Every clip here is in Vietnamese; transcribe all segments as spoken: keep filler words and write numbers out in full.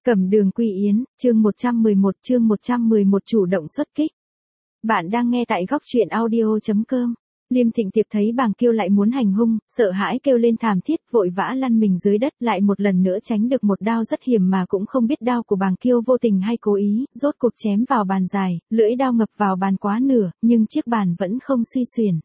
Cẩm Đường Quy Yến, chương một trăm mười một chương một trăm mười một chủ động xuất kích. Bạn đang nghe tại góc truyện audio.com. Liêm Thịnh Tiệp thấy Bàng Kiêu lại muốn hành hung, sợ hãi kêu lên thảm thiết, vội vã lăn mình dưới đất, lại một lần nữa tránh được một đao rất hiểm mà cũng không biết đao của Bàng Kiêu vô tình hay cố ý, rốt cuộc chém vào bàn dài, lưỡi đao ngập vào bàn quá nửa, nhưng chiếc bàn vẫn không suy xuyển.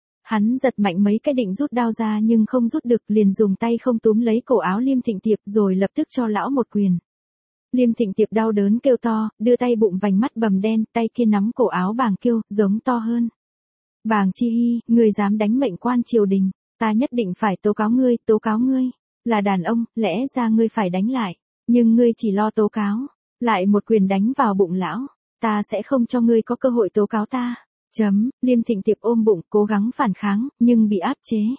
Hắn giật mạnh mấy cái định rút đao ra nhưng không rút được, liền dùng tay không túm lấy cổ áo Liêm Thịnh Tiệp rồi lập tức cho lão một quyền. Liêm Thịnh Tiệp đau đớn kêu to, đưa tay bụng vành mắt bầm đen, tay kia nắm cổ áo Bàng Kiêu, giống to hơn. Bàng Chi Hy, ngươi dám đánh mệnh quan triều đình, ta nhất định phải tố cáo ngươi, tố cáo ngươi. Là đàn ông, lẽ ra ngươi phải đánh lại, nhưng ngươi chỉ lo tố cáo, lại một quyền đánh vào bụng lão, ta sẽ không cho ngươi có cơ hội tố cáo ta. Chấm, Liêm Thịnh Tiệp ôm bụng, cố gắng phản kháng, nhưng bị áp chế.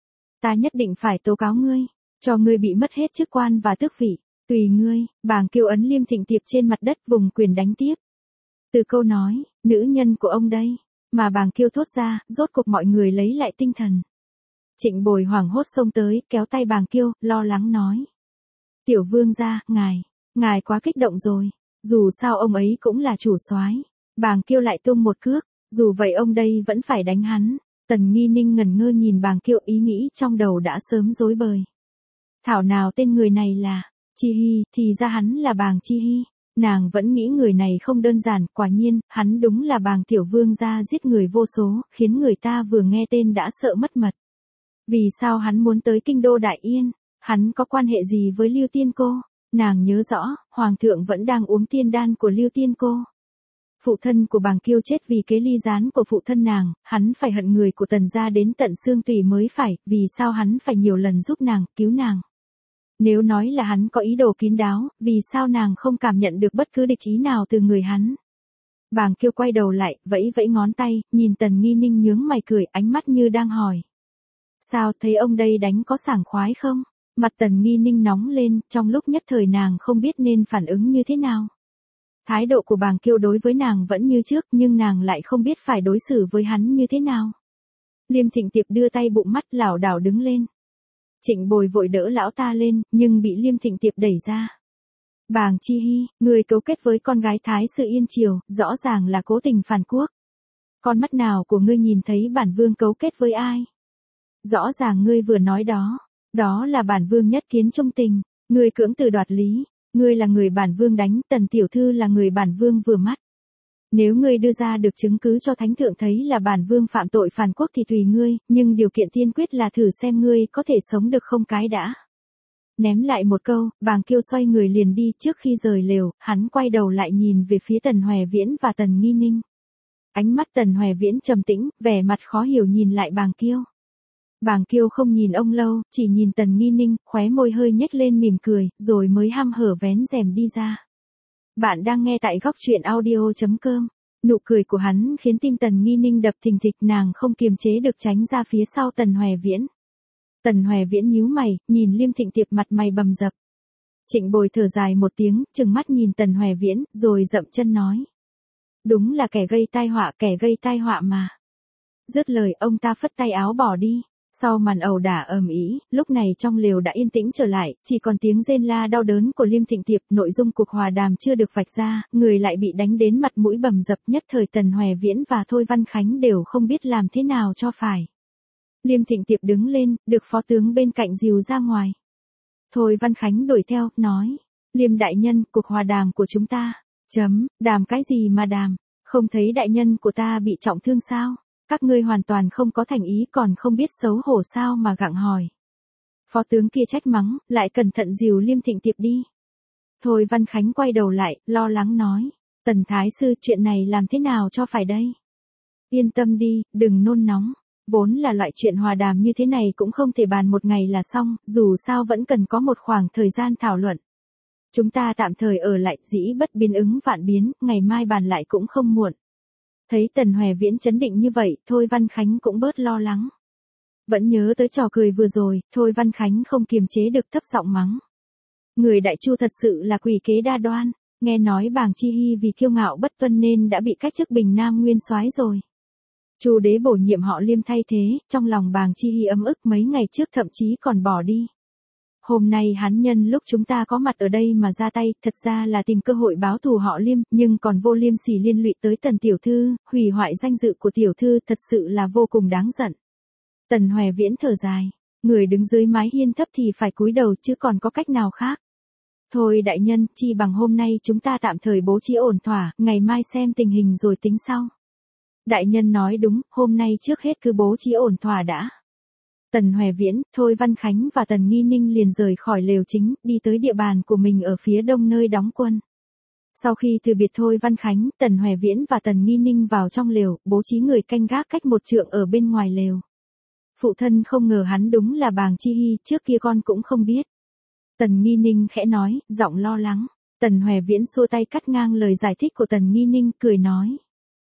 Ta nhất định phải tố cáo ngươi, cho ngươi bị mất hết chức quan và tước vị. Tùy ngươi, Bàng Kiêu ấn Liêm Thịnh Tiệp trên mặt đất vùng quyền đánh tiếp. Từ câu nói, nữ nhân của ông đây, mà Bàng Kiêu thốt ra, rốt cuộc mọi người lấy lại tinh thần. Trịnh Bồi hoảng hốt xông tới, kéo tay Bàng Kiêu, lo lắng nói. Tiểu vương gia, ngài, ngài quá kích động rồi, dù sao ông ấy cũng là chủ soái. Bàng Kiêu lại tung một cước, dù vậy ông đây vẫn phải đánh hắn. Tần Nghi Ninh ngẩn ngơ nhìn Bàng Kiêu, ý nghĩ trong đầu đã sớm rối bời. Thảo nào tên người này là Chi Hy, thì ra hắn là Bàng Chi Hy. Nàng vẫn nghĩ người này không đơn giản, quả nhiên, hắn đúng là Bàng tiểu vương gia giết người vô số, khiến người ta vừa nghe tên đã sợ mất mật. Vì sao hắn muốn tới kinh đô Đại Yên? Hắn có quan hệ gì với Lưu Tiên Cô? Nàng nhớ rõ, Hoàng thượng vẫn đang uống tiên đan của Lưu Tiên Cô. Phụ thân của Bàng Kiêu chết vì kế ly gián của phụ thân nàng, hắn phải hận người của Tần gia đến tận xương tủy mới phải, vì sao hắn phải nhiều lần giúp nàng, cứu nàng? Nếu nói là hắn có ý đồ kín đáo, vì sao nàng không cảm nhận được bất cứ địch ý nào từ người hắn? Bàng Kiêu quay đầu lại, vẫy vẫy ngón tay, nhìn Tần Nghi Ninh nhướng mày cười, ánh mắt như đang hỏi. Sao, thấy ông đây đánh có sảng khoái không? Mặt Tần Nghi Ninh nóng lên, trong lúc nhất thời nàng không biết nên phản ứng như thế nào. Thái độ của Bàng Kiêu đối với nàng vẫn như trước, nhưng nàng lại không biết phải đối xử với hắn như thế nào. Liêm Thịnh Tiệp đưa tay bụng mắt lảo đảo đứng lên. Trịnh Bồi vội đỡ lão ta lên, nhưng bị Liêm Thịnh Tiệp đẩy ra. Bàng Chi Hy, người cấu kết với con gái Thái sư Yên Triều, rõ ràng là cố tình phản quốc. Con mắt nào của ngươi nhìn thấy bản vương cấu kết với ai? Rõ ràng ngươi vừa nói đó, đó là bản vương nhất kiến trung tình, ngươi cưỡng từ đoạt lý, ngươi là người bản vương đánh, Tần tiểu thư là người bản vương vừa mắt. Nếu ngươi đưa ra được chứng cứ cho thánh thượng thấy là bản vương phạm tội phản quốc thì tùy ngươi, nhưng điều kiện tiên quyết là thử xem ngươi có thể sống được không cái đã. Ném lại một câu, Bàng Kiêu xoay người liền đi, trước khi rời lều, hắn quay đầu lại nhìn về phía Tần Hoè Viễn và Tần Nghi Ninh. Ánh mắt Tần Hoè Viễn trầm tĩnh, vẻ mặt khó hiểu nhìn lại Bàng Kiêu. Bàng Kiêu không nhìn ông lâu, chỉ nhìn Tần Nghi Ninh, khóe môi hơi nhếch lên mỉm cười, rồi mới hăm hở vén rèm đi ra. Bạn đang nghe tại góc truyện audio.com. Nụ cười của hắn khiến tim Tần Nghi Ninh đập thình thịch, nàng không kiềm chế được tránh ra phía sau Tần Hoè Viễn. Tần Hoè Viễn nhíu mày, nhìn Liêm Thịnh Tiệp mặt mày bầm dập. Trịnh Bồi thở dài một tiếng, trừng mắt nhìn Tần Hoè Viễn, rồi dậm chân nói. Đúng là kẻ gây tai họa, kẻ gây tai họa mà. Dứt lời, ông ta phất tay áo bỏ đi. Sau màn ẩu đả ầm ĩ, lúc này trong lều đã yên tĩnh trở lại, chỉ còn tiếng rên la đau đớn của Liêm Thịnh Tiệp, nội dung cuộc hòa đàm chưa được vạch ra, người lại bị đánh đến mặt mũi bầm dập, nhất thời Tần Hoè Viễn và Thôi Văn Khánh đều không biết làm thế nào cho phải. Liêm Thịnh Tiệp đứng lên, được phó tướng bên cạnh dìu ra ngoài. Thôi Văn Khánh đuổi theo, nói, Liêm đại nhân, cuộc hòa đàm của chúng ta, chấm, đàm cái gì mà đàm, không thấy đại nhân của ta bị trọng thương sao? Các ngươi hoàn toàn không có thành ý, còn không biết xấu hổ sao mà gặng hỏi. Phó tướng kia trách mắng, lại cẩn thận dìu Liêm Thịnh Tiệp đi. Thôi Văn Khánh quay đầu lại, lo lắng nói, Tần Thái sư, chuyện này làm thế nào cho phải đây? Yên tâm đi, đừng nôn nóng, vốn là loại chuyện hòa đàm như thế này cũng không thể bàn một ngày là xong, dù sao vẫn cần có một khoảng thời gian thảo luận. Chúng ta tạm thời ở lại, dĩ bất biến ứng vạn biến, ngày mai bàn lại cũng không muộn. Thấy Tần Hoè Viễn chấn định như vậy, Thôi Văn Khánh cũng bớt lo lắng. Vẫn nhớ tới trò cười vừa rồi, Thôi Văn Khánh không kiềm chế được thấp giọng mắng. Người Đại Chu thật sự là quỷ kế đa đoan, nghe nói Bàng Chi Hy vì kiêu ngạo bất tuân nên đã bị cách chức Bình Nam Nguyên soái rồi. Chu đế bổ nhiệm họ Liêm thay thế, trong lòng Bàng Chi Hy ấm ức, mấy ngày trước thậm chí còn bỏ đi. Hôm nay hắn nhân lúc chúng ta có mặt ở đây mà ra tay, thật ra là tìm cơ hội báo thù họ Liêm, nhưng còn vô liêm sỉ liên lụy tới Tần tiểu thư, hủy hoại danh dự của tiểu thư, thật sự là vô cùng đáng giận. Tần Hoè Viễn thở dài, người đứng dưới mái hiên thấp thì phải cúi đầu chứ còn có cách nào khác. Thôi đại nhân, chi bằng hôm nay chúng ta tạm thời bố trí ổn thỏa, ngày mai xem tình hình rồi tính sau. Đại nhân nói đúng, hôm nay trước hết cứ bố trí ổn thỏa đã. Tần Hoè Viễn, Thôi Văn Khánh và Tần Nghi Ninh liền rời khỏi lều chính, đi tới địa bàn của mình ở phía đông nơi đóng quân. Sau khi từ biệt Thôi Văn Khánh, Tần Hoè Viễn và Tần Nghi Ninh vào trong lều, bố trí người canh gác cách một trượng ở bên ngoài lều. Phụ thân không ngờ hắn đúng là Bàng Chi Hy, trước kia con cũng không biết. Tần Nghi Ninh khẽ nói, giọng lo lắng. Tần Hoè Viễn xua tay cắt ngang lời giải thích của Tần Nghi Ninh, cười nói.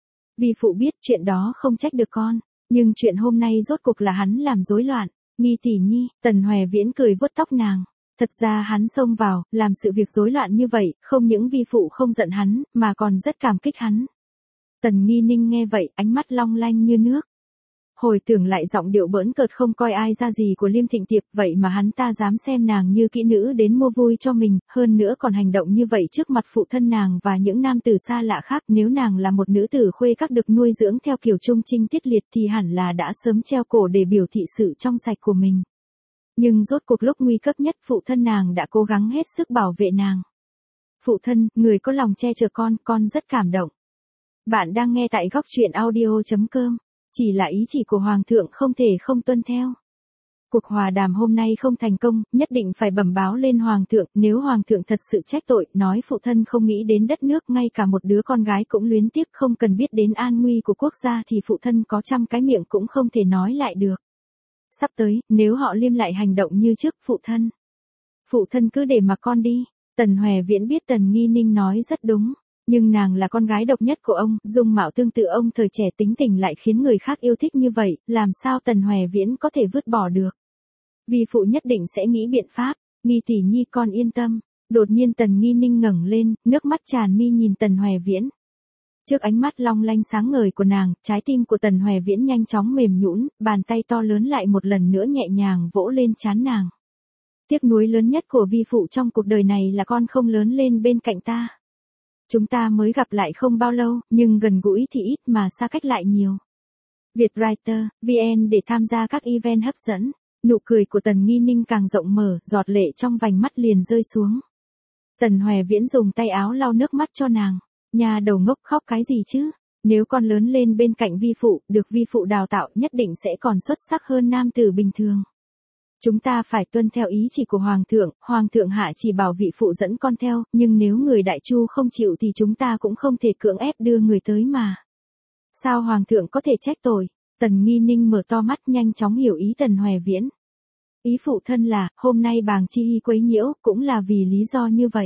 Vì phụ biết chuyện đó không trách được con, nhưng chuyện hôm nay rốt cuộc là hắn làm rối loạn. Nghi tỷ nhi, Tần Hoè Viễn cười vuốt tóc nàng. Thật ra hắn xông vào, làm sự việc rối loạn như vậy, không những vi phụ không giận hắn, mà còn rất cảm kích hắn. Tần Nghi Ninh nghe vậy, ánh mắt long lanh như nước. Hồi tưởng lại giọng điệu bỡn cợt không coi ai ra gì của Liêm Thịnh Tiệp, vậy mà hắn ta dám xem nàng như kỹ nữ đến mua vui cho mình, hơn nữa còn hành động như vậy trước mặt phụ thân nàng và những nam tử xa lạ khác. Nếu nàng là một nữ tử khuê các được nuôi dưỡng theo kiểu trung trinh tiết liệt thì hẳn là đã sớm treo cổ để biểu thị sự trong sạch của mình. Nhưng rốt cuộc lúc nguy cấp nhất, phụ thân nàng đã cố gắng hết sức bảo vệ nàng. Phụ thân, người có lòng che chở con, con rất cảm động. Bạn đang nghe tại góc truyện audio chấm com. Chỉ là ý chỉ của Hoàng thượng không thể không tuân theo. Cuộc hòa đàm hôm nay không thành công, nhất định phải bẩm báo lên Hoàng thượng, nếu Hoàng thượng thật sự trách tội, nói phụ thân không nghĩ đến đất nước, ngay cả một đứa con gái cũng luyến tiếc, không cần biết đến an nguy của quốc gia thì phụ thân có trăm cái miệng cũng không thể nói lại được. Sắp tới, nếu họ Liêm lại hành động như trước, phụ thân. Phụ thân cứ để mặc con đi. Tần Hoè Viễn biết Tần Nghi Ninh nói rất đúng. Nhưng nàng là con gái độc nhất của ông, dung mạo tương tự ông thời trẻ, tính tình lại khiến người khác yêu thích như vậy, làm sao Tần Hoè Viễn có thể vứt bỏ được. Vi phụ nhất định sẽ nghĩ biện pháp. Nghi tỷ nhi, con yên tâm. Đột nhiên Tần Nghi Ninh ngẩng lên, nước mắt tràn mi nhìn Tần Hoè Viễn. Trước ánh mắt long lanh sáng ngời của nàng, trái tim của Tần Hoè Viễn nhanh chóng mềm nhũn, bàn tay to lớn lại một lần nữa nhẹ nhàng vỗ lên trán nàng. Tiếc nuối lớn nhất của vi phụ trong cuộc đời này là con không lớn lên bên cạnh ta. Chúng ta mới gặp lại không bao lâu, nhưng gần gũi thì ít mà xa cách lại nhiều. Vietwriter, vê en để tham gia các event hấp dẫn. Nụ cười của Tần Nghi Ninh càng rộng mở, giọt lệ trong vành mắt liền rơi xuống. Tần Hoè Viễn dùng tay áo lau nước mắt cho nàng. Nhà đầu ngốc, khóc cái gì chứ? Nếu con lớn lên bên cạnh vi phụ, được vi phụ đào tạo, nhất định sẽ còn xuất sắc hơn nam tử bình thường. Chúng ta phải tuân theo ý chỉ của Hoàng thượng, Hoàng thượng hạ chỉ bảo vị phụ dẫn con theo, nhưng nếu người Đại Chu không chịu thì chúng ta cũng không thể cưỡng ép đưa người tới mà. Sao Hoàng thượng có thể trách tội? Tần Nghi Ninh mở to mắt, nhanh chóng hiểu ý Tần Hoè Viễn. Ý phụ thân là, hôm nay Bàng Chi Hy quấy nhiễu, cũng là vì lý do như vậy.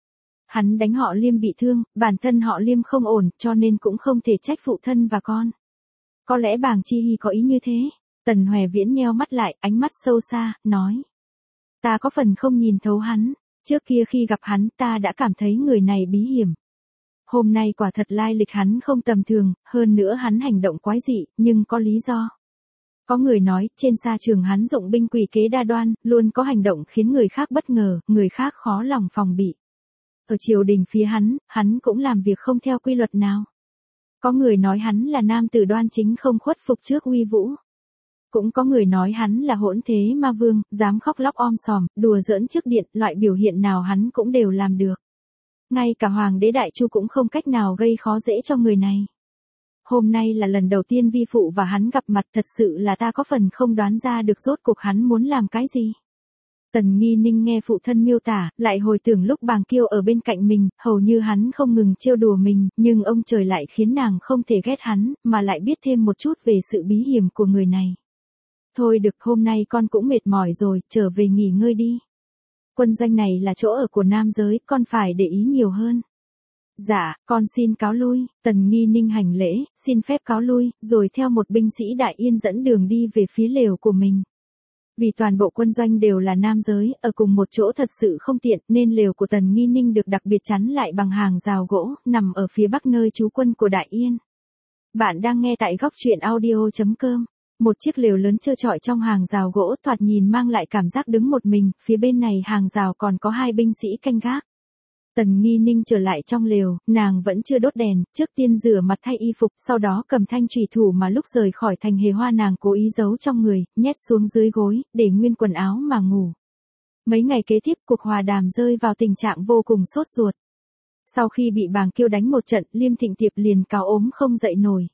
Hắn đánh họ Liêm bị thương, bản thân họ Liêm không ổn, cho nên cũng không thể trách phụ thân và con. Có lẽ Bàng Chi Hy có ý như thế. Tần Hoè Viễn nheo mắt lại, ánh mắt sâu xa, nói. Ta có phần không nhìn thấu hắn, trước kia khi gặp hắn ta đã cảm thấy người này bí hiểm. Hôm nay quả thật lai lịch hắn không tầm thường, hơn nữa hắn hành động quái dị, nhưng có lý do. Có người nói, trên sa trường hắn dụng binh quỷ kế đa đoan, luôn có hành động khiến người khác bất ngờ, người khác khó lòng phòng bị. Ở triều đình phía hắn, hắn cũng làm việc không theo quy luật nào. Có người nói hắn là nam tử đoan chính không khuất phục trước uy vũ. Cũng có người nói hắn là hỗn thế ma vương, dám khóc lóc om sòm, đùa giỡn trước điện, loại biểu hiện nào hắn cũng đều làm được. Ngay cả Hoàng đế Đại Chu cũng không cách nào gây khó dễ cho người này. Hôm nay là lần đầu tiên vi phụ và hắn gặp mặt, thật sự là ta có phần không đoán ra được rốt cuộc hắn muốn làm cái gì. Tần Nghi Ninh nghe phụ thân miêu tả, lại hồi tưởng lúc Bàng Kiêu ở bên cạnh mình, hầu như hắn không ngừng trêu đùa mình, nhưng ông trời lại khiến nàng không thể ghét hắn, mà lại biết thêm một chút về sự bí hiểm của người này. Thôi được, hôm nay con cũng mệt mỏi rồi, trở về nghỉ ngơi đi. Quân doanh này là chỗ ở của nam giới, con phải để ý nhiều hơn. Dạ, con xin cáo lui. Tần Nghi Ninh hành lễ, xin phép cáo lui, rồi theo một binh sĩ Đại Yên dẫn đường đi về phía lều của mình. Vì toàn bộ quân doanh đều là nam giới, ở cùng một chỗ thật sự không tiện, nên lều của Tần Nghi Ninh được đặc biệt chắn lại bằng hàng rào gỗ, nằm ở phía bắc nơi trú quân của Đại Yên. Bạn đang nghe tại góc truyện audio chấm com. Một chiếc lều lớn trơ trọi trong hàng rào gỗ thoạt nhìn mang lại cảm giác đứng một mình, phía bên này hàng rào còn có hai binh sĩ canh gác. Tần Nghi Ninh trở lại trong lều, nàng vẫn chưa đốt đèn, trước tiên rửa mặt thay y phục, sau đó cầm thanh chùy thủ mà lúc rời khỏi thành Hề Hoa nàng cố ý giấu trong người, nhét xuống dưới gối, để nguyên quần áo mà ngủ. Mấy ngày kế tiếp cuộc hòa đàm rơi vào tình trạng vô cùng sốt ruột. Sau khi bị Bàng Kiêu đánh một trận, Liêm Thịnh Tiệp liền cáo ốm không dậy nổi.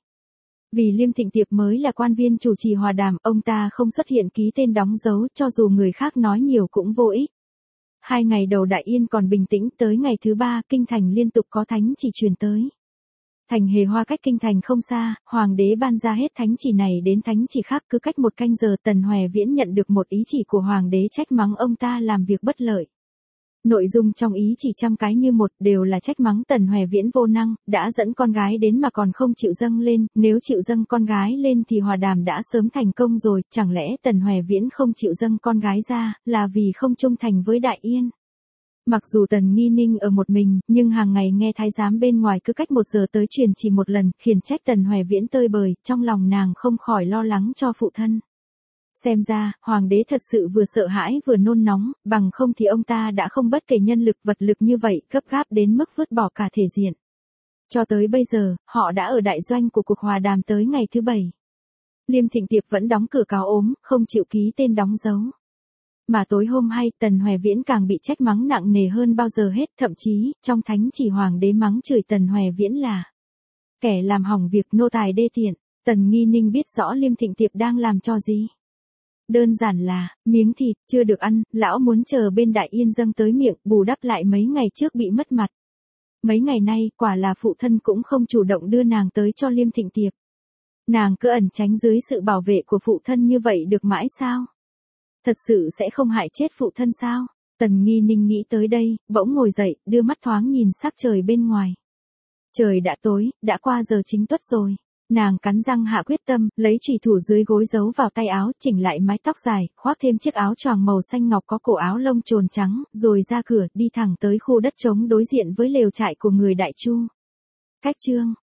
Vì Liêm Thịnh Tiệp mới là quan viên chủ trì hòa đàm, ông ta không xuất hiện ký tên đóng dấu, cho dù người khác nói nhiều cũng vô ích. Hai ngày đầu Đại Yên còn bình tĩnh, tới ngày thứ ba, kinh thành liên tục có thánh chỉ truyền tới. Thành Hề Hoa cách kinh thành không xa, hoàng đế ban ra hết thánh chỉ này đến thánh chỉ khác, cứ cách một canh giờ Tần Hoè Viễn nhận được một ý chỉ của hoàng đế trách mắng ông ta làm việc bất lợi. Nội dung trong ý chỉ trăm cái như một, đều là trách mắng Tần Hoè Viễn vô năng, đã dẫn con gái đến mà còn không chịu dâng lên, nếu chịu dâng con gái lên thì hòa đàm đã sớm thành công rồi, chẳng lẽ Tần Hoè Viễn không chịu dâng con gái ra, là vì không trung thành với Đại Yên. Mặc dù Tần Nghi Ninh ở một mình, nhưng hàng ngày nghe thái giám bên ngoài cứ cách một giờ tới truyền chỉ một lần, khiển trách Tần Hoè Viễn tơi bời, trong lòng nàng không khỏi lo lắng cho phụ thân. Xem ra, hoàng đế thật sự vừa sợ hãi vừa nôn nóng, bằng không thì ông ta đã không bất kể nhân lực vật lực như vậy, gấp gáp đến mức vứt bỏ cả thể diện. Cho tới bây giờ, họ đã ở đại doanh của cuộc hòa đàm tới ngày thứ bảy. Liêm Thịnh Tiệp vẫn đóng cửa cáo ốm, không chịu ký tên đóng dấu. Mà tối hôm hay, Tần Hoè Viễn càng bị trách mắng nặng nề hơn bao giờ hết, thậm chí, trong thánh chỉ hoàng đế mắng chửi Tần Hoè Viễn là kẻ làm hỏng việc, nô tài đê tiện. Tần Nghi Ninh biết rõ Liêm Thịnh Tiệp đang làm trò gì. Đơn giản là, miếng thịt chưa được ăn, lão muốn chờ bên Đại Yên dâng tới miệng, bù đắp lại mấy ngày trước bị mất mặt. Mấy ngày nay, quả là phụ thân cũng không chủ động đưa nàng tới cho Liêm Thịnh Tiệp. Nàng cứ ẩn tránh dưới sự bảo vệ của phụ thân như vậy được mãi sao? Thật sự sẽ không hại chết phụ thân sao? Tần Nghi Ninh nghĩ tới đây, bỗng ngồi dậy, đưa mắt thoáng nhìn sắc trời bên ngoài. Trời đã tối, đã qua giờ chính tuất rồi. Nàng cắn răng hạ quyết tâm, lấy chùy thủ dưới gối giấu vào tay áo, chỉnh lại mái tóc dài, khoác thêm chiếc áo choàng màu xanh ngọc có cổ áo lông trồn trắng, rồi ra cửa, đi thẳng tới khu đất trống đối diện với lều trại của người Đại Chu. Cách chương